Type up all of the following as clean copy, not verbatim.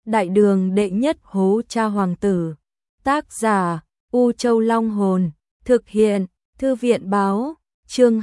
Đại đường đệ nhất hố cha hoàng tử. Tác giả U Châu Long Hồn. Thực hiện Thư viện Báo. Chương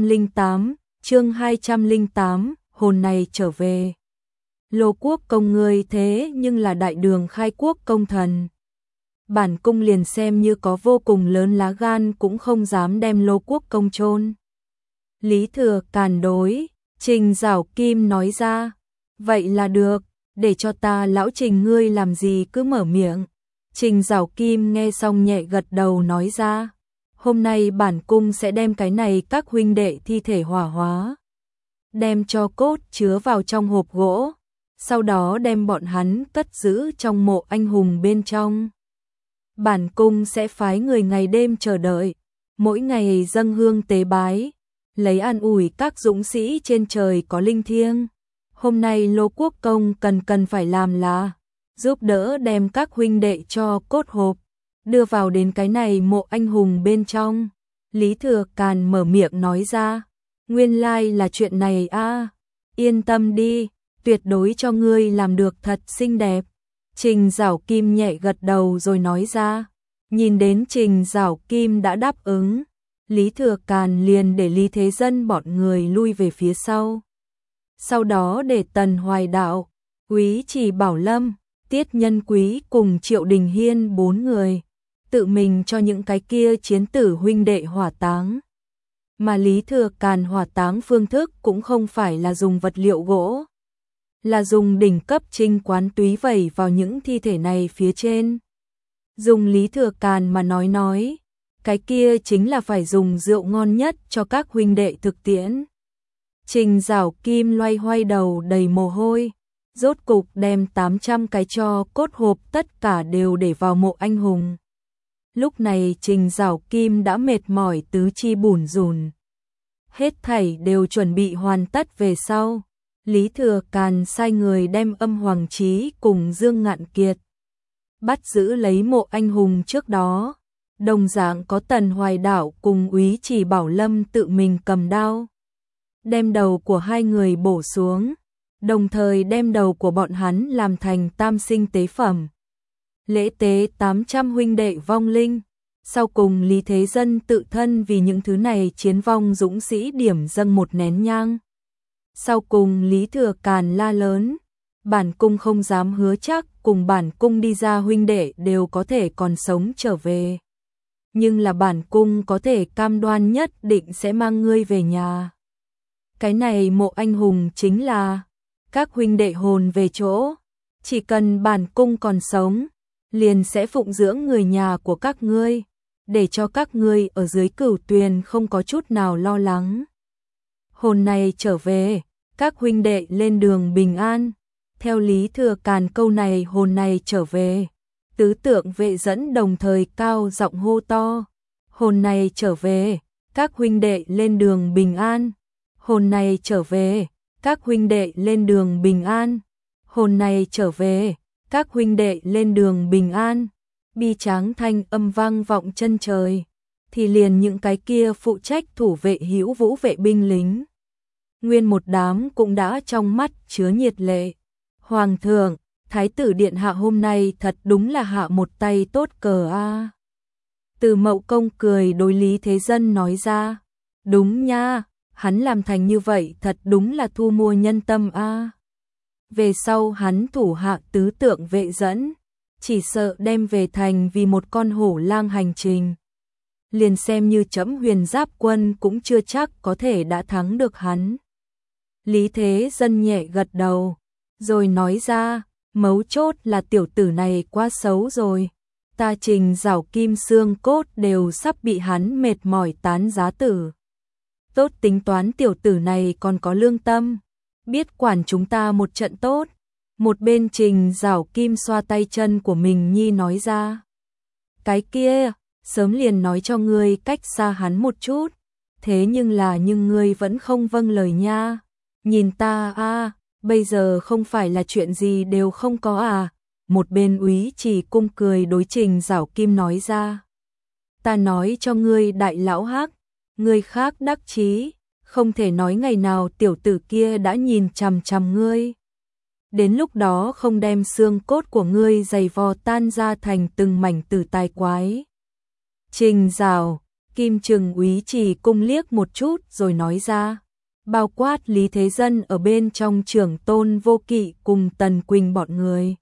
208, hồn này trở về. Lô quốc công ngươi thế nhưng là đại đường khai quốc công thần. Bản cung liền xem như có vô cùng lớn lá gan cũng không dám đem Lô quốc công chôn. Lý Thừa càn đối Trình Giảo Kim nói ra. Vậy là được, để cho ta lão Trình ngươi làm gì cứ mở miệng. Trình Giảo Kim nghe xong nhẹ gật đầu nói ra. Hôm nay bản cung sẽ đem cái này các huynh đệ thi thể hỏa hóa. Đem cho cốt chứa vào trong hộp gỗ. Sau đó đem bọn hắn cất giữ trong mộ anh hùng bên trong. Bản cung sẽ phái người ngày đêm chờ đợi. Mỗi ngày dâng hương tế bái. Lấy an ủi các dũng sĩ trên trời có linh thiêng. Hôm nay Lô quốc công cần phải làm là giúp đỡ đem các huynh đệ cho cốt hộp đưa vào đến cái này mộ anh hùng bên trong. Lý Thừa Càn mở miệng nói ra. Nguyên lai là chuyện này a. Yên tâm đi, tuyệt đối cho ngươi làm được thật xinh đẹp. Trình Giảo Kim nhẹ gật đầu rồi nói ra. Nhìn đến Trình Giảo Kim đã đáp ứng, Lý Thừa Càn liền để Lý Thế Dân bọn người lui về phía sau. Sau đó để Tần Hoài Đạo, Úy Trì Bảo Lâm, Tiết Nhân Quý cùng Triệu Đình Hiên 4 người tự mình cho những cái kia chiến tử huynh đệ hỏa táng. Mà Lý Thừa Càn hỏa táng phương thức cũng không phải là dùng vật liệu gỗ, là dùng đỉnh cấp trinh quán túy vẩy vào những thi thể này phía trên. Dùng Lý Thừa Càn mà nói, cái kia chính là phải dùng rượu ngon nhất cho các huynh đệ thực tiễn. Trình Giảo Kim loay hoay đầu đầy mồ hôi, rốt cục đem 800 cái cho cốt hộp tất cả đều để vào mộ anh hùng. Lúc này Trình Giảo Kim đã mệt mỏi tứ chi bủn rủn. Hết thảy đều chuẩn bị hoàn tất về sau. Lý Thừa Càn sai người đem Âm Hoàng Chí cùng Dương Ngạn Kiệt bắt giữ lấy mộ anh hùng trước đó. Đồng dạng có Tần Hoài Đạo cùng Úy Trì Bảo Lâm tự mình cầm đao, đem đầu của hai người bổ xuống, đồng thời đem đầu của bọn hắn làm thành tam sinh tế phẩm. Lễ tế 800 huynh đệ vong linh. Sau cùng Lý Thế Dân tự thân vì những thứ này chiến vong dũng sĩ điểm dâng một nén nhang. Sau cùng Lý Thừa Càn la lớn. Bản cung không dám hứa chắc cùng bản cung đi ra huynh đệ đều có thể còn sống trở về. Nhưng là bản cung có thể cam đoan nhất định sẽ mang ngươi về nhà. Cái này mộ anh hùng chính là các huynh đệ hồn về chỗ. Chỉ cần bản cung còn sống, liền sẽ phụng dưỡng người nhà của các ngươi, để cho các ngươi ở dưới Cửu Tuyền không có chút nào lo lắng. Hồn này trở về, các huynh đệ lên đường bình an. Theo Lý Thừa Càn câu này hồn này trở về, tứ tượng vệ dẫn đồng thời cao giọng hô to. Hồn này trở về, các huynh đệ lên đường bình an. Hồn này trở về, các huynh đệ lên đường bình an. Hồn này trở về, các huynh đệ lên đường bình an. Bi tráng thanh âm vang vọng chân trời, thì liền những cái kia phụ trách thủ vệ Hữu Vũ vệ binh lính, nguyên một đám cũng đã trong mắt chứa nhiệt lệ. Hoàng thượng, Thái tử điện hạ hôm nay thật đúng là hạ một tay tốt cờ a. Từ Mậu Công cười đối Lý Thế Dân nói ra. Đúng nha, hắn làm thành như vậy thật đúng là thu mua nhân tâm a. Về sau hắn thủ hạ tứ tượng vệ dẫn, chỉ sợ đem về thành vì một con hổ lang hành trình. Liền xem như chấm Huyền Giáp quân cũng chưa chắc có thể đã thắng được hắn. Lý Thế Dân nhẹ gật đầu, rồi nói ra, mấu chốt là tiểu tử này quá xấu rồi. Ta Trình Giảo Kim xương cốt đều sắp bị hắn mệt mỏi tán giá tử. Tốt tính toán tiểu tử này còn có lương tâm, biết quản chúng ta một trận tốt. Một bên Trình Giảo Kim xoa tay chân của mình nhi nói ra. Cái kia, sớm liền nói cho ngươi cách xa hắn một chút. Thế nhưng ngươi vẫn không vâng lời nha. Nhìn ta a, bây giờ không phải là chuyện gì đều không có à. Một bên Úy Trì cung cười đối Trình Giảo Kim nói ra. Ta nói cho ngươi đại lão hắc, ngươi khác đắc chí, không thể nói ngày nào tiểu tử kia đã nhìn chằm chằm ngươi. đến lúc đó không đem xương cốt của ngươi dày vò tan ra thành từng mảnh tử tài quái. Trình Dạo, Kim chừng Úy Trì Cung liếc một chút rồi nói ra, bao quát Lý Thế Dân ở bên trong Trưởng Tôn Vô Kỵ cùng Tần Quỳnh bọn người.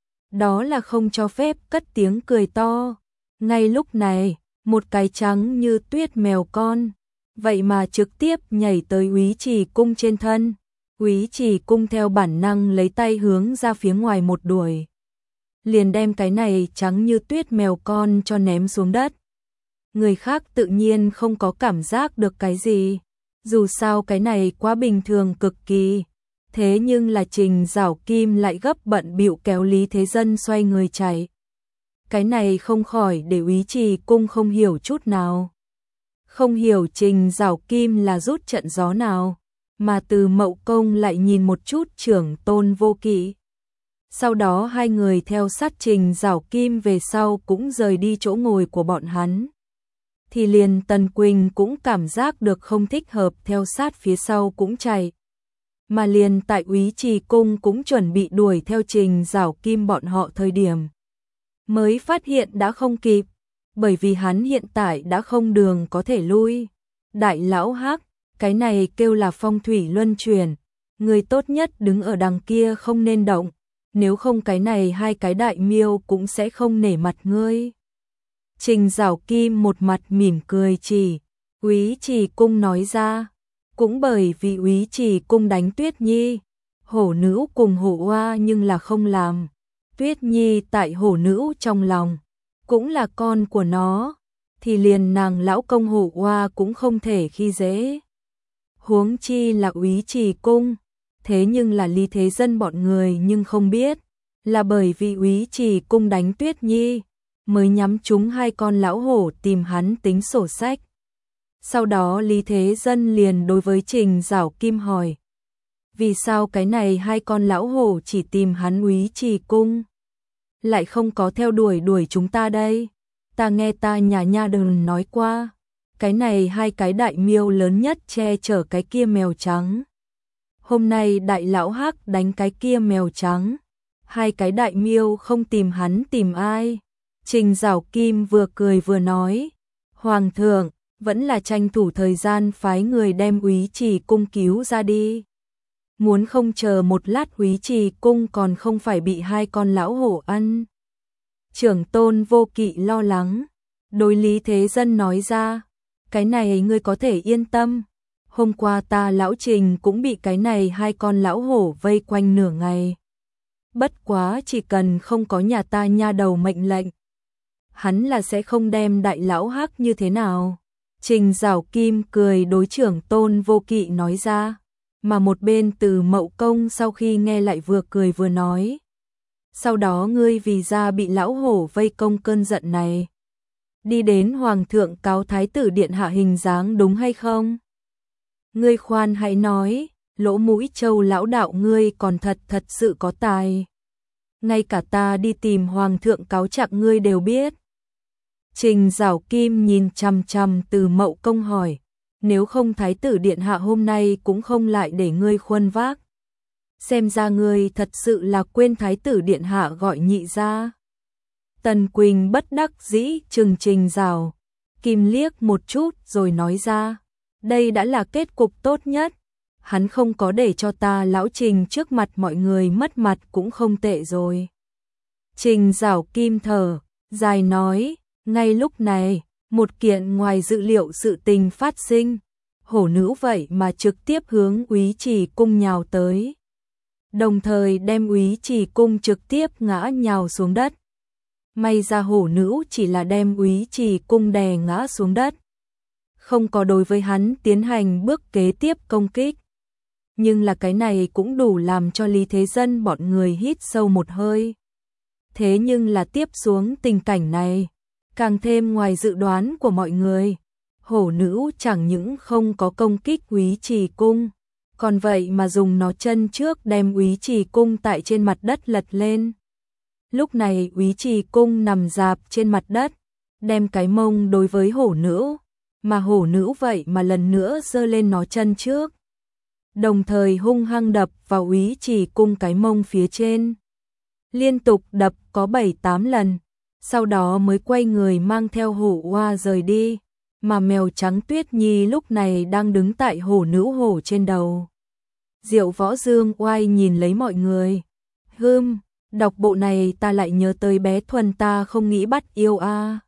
Đó là không cho phép cất tiếng cười to. Ngay lúc này, một cái trắng như tuyết mèo con, vậy mà trực tiếp nhảy tới Úy Trì Cung trên thân. Úy Trì Cung theo bản năng lấy tay hướng ra phía ngoài một đuổi. Liền đem cái này trắng như tuyết mèo con cho ném xuống đất. Người khác tự nhiên không có cảm giác được cái gì. Dù sao cái này quá bình thường cực kỳ. Thế nhưng là Trình Dạo Kim lại gấp bận bịu kéo Lý Thế Dân xoay người chạy. Cái này không khỏi để Úy Trì Cung không hiểu chút nào. Không hiểu Trình Dạo Kim là rút trận gió nào. Mà Từ Mậu Công lại nhìn một chút Trưởng Tôn Vô Kỵ. Sau đó hai người theo sát Trình Dạo Kim về sau cũng rời đi chỗ ngồi của bọn hắn. Thì liền Tần Quỳnh cũng cảm giác được không thích hợp theo sát phía sau cũng chạy. Mà liền tại Úy Trì Cung cũng chuẩn bị đuổi theo Trình Dạo Kim bọn họ thời điểm. Mới phát hiện đã không kịp, bởi vì hắn hiện tại đã không đường có thể lui. Đại lão Hắc, cái này kêu là phong thủy luân chuyển, người tốt nhất đứng ở đằng kia không nên động, nếu không cái này hai cái đại miêu cũng sẽ không nể mặt ngươi. Trình Dạo Kim một mặt mỉm cười chỉ, Úy Trì Cung nói ra, cũng bởi vì Úy Trì Cung đánh Tuyết Nhi, hổ nữ cùng hổ oa nhưng là không làm. Tuyết Nhi tại hổ nữ trong lòng, cũng là con của nó, thì liền nàng lão công hổ oa cũng không thể khi dễ. Huống chi là Úy Trì Cung, thế nhưng là Lý Thế Dân bọn người nhưng không biết, là bởi vì Úy Trì Cung đánh Tuyết Nhi, mới nhắm trúng hai con lão hổ tìm hắn tính sổ sách. Sau đó Lý Thế Dân liền đối với Trình Dạo Kim hỏi, vì sao cái này hai con lão hổ chỉ tìm hắn Úy Trì Cung, lại không có theo đuổi chúng ta đây? Ta nghe ta nhà nha đừng nói qua, cái này hai cái đại miêu lớn nhất che chở cái kia mèo trắng. Hôm nay đại lão Hắc đánh cái kia mèo trắng, hai cái đại miêu không tìm hắn tìm ai? Trình Dạo Kim vừa cười vừa nói, Hoàng thượng, vẫn là tranh thủ thời gian phái người đem Úy Trì Cung cứu ra đi. Muốn không chờ một lát Úy Trì Cung còn không phải bị hai con lão hổ ăn. Trưởng Tôn Vô Kỵ lo lắng, đối Lý Thế Dân nói ra, cái này ngươi có thể yên tâm, hôm qua ta lão Trình cũng bị cái này hai con lão hổ vây quanh nửa ngày. Bất quá chỉ cần không có nhà ta nha đầu mệnh lệnh, hắn là sẽ không đem đại lão Hắc như thế nào. Trình Dạo Kim cười đối Trưởng Tôn Vô Kỵ nói ra, mà một bên Từ Mậu Công sau khi nghe lại vừa cười vừa nói, sau đó ngươi vì ra bị lão hổ vây công cơn giận này, đi đến Hoàng thượng cáo Thái tử Điện hạ hình dáng đúng hay không? Ngươi khoan hãy nói, lỗ mũi trâu lão đạo ngươi còn thật sự có tài. Ngay cả ta đi tìm Hoàng thượng cáo trạng ngươi đều biết. Trình Dạo Kim nhìn chằm chằm Từ Mậu Công hỏi, nếu không Thái tử Điện hạ hôm nay cũng không lại để ngươi khuân vác. Xem ra ngươi thật sự là quên Thái tử Điện hạ gọi nhị ra. Tần Quỳnh bất đắc dĩ trừng Trình Dạo Kim liếc một chút rồi nói ra, đây đã là kết cục tốt nhất. Hắn không có để cho ta lão Trình trước mặt mọi người mất mặt cũng không tệ rồi. Trình Dạo Kim thở dài nói, ngay lúc này, một kiện ngoài dự liệu sự tình phát sinh, hổ nữ vậy mà trực tiếp hướng Úy Trì Cung nhào tới. Đồng thời đem Úy Trì Cung trực tiếp ngã nhào xuống đất. May ra hổ nữ chỉ là đem Úy Trì Cung đè ngã xuống đất, không có đối với hắn tiến hành bước kế tiếp công kích. Nhưng là cái này cũng đủ làm cho Lý Thế Dân bọn người hít sâu một hơi. Thế nhưng là tiếp xuống tình cảnh này, càng thêm ngoài dự đoán của mọi người. Hổ nữ chẳng những không có công kích Úy Trì Cung, còn vậy mà dùng nó chân trước đem Úy Trì Cung tại trên mặt đất lật lên. Lúc này Úy Trì Cung nằm rạp trên mặt đất, đem cái mông đối với hổ nữ, mà hổ nữ vậy mà lần nữa giơ lên nó chân trước. đồng thời hung hăng đập vào Úy Chỉ Cung cái mông phía trên. Liên tục đập có 7-8 lần, sau đó mới quay người mang theo hổ oa rời đi, mà mèo trắng Tuyết Nhi lúc này đang đứng tại hổ nữ hổ trên đầu. Diệu Võ Dương oai nhìn lấy mọi người. Đọc bộ này ta lại nhớ tới bé Thuần ta không nghĩ bắt yêu a.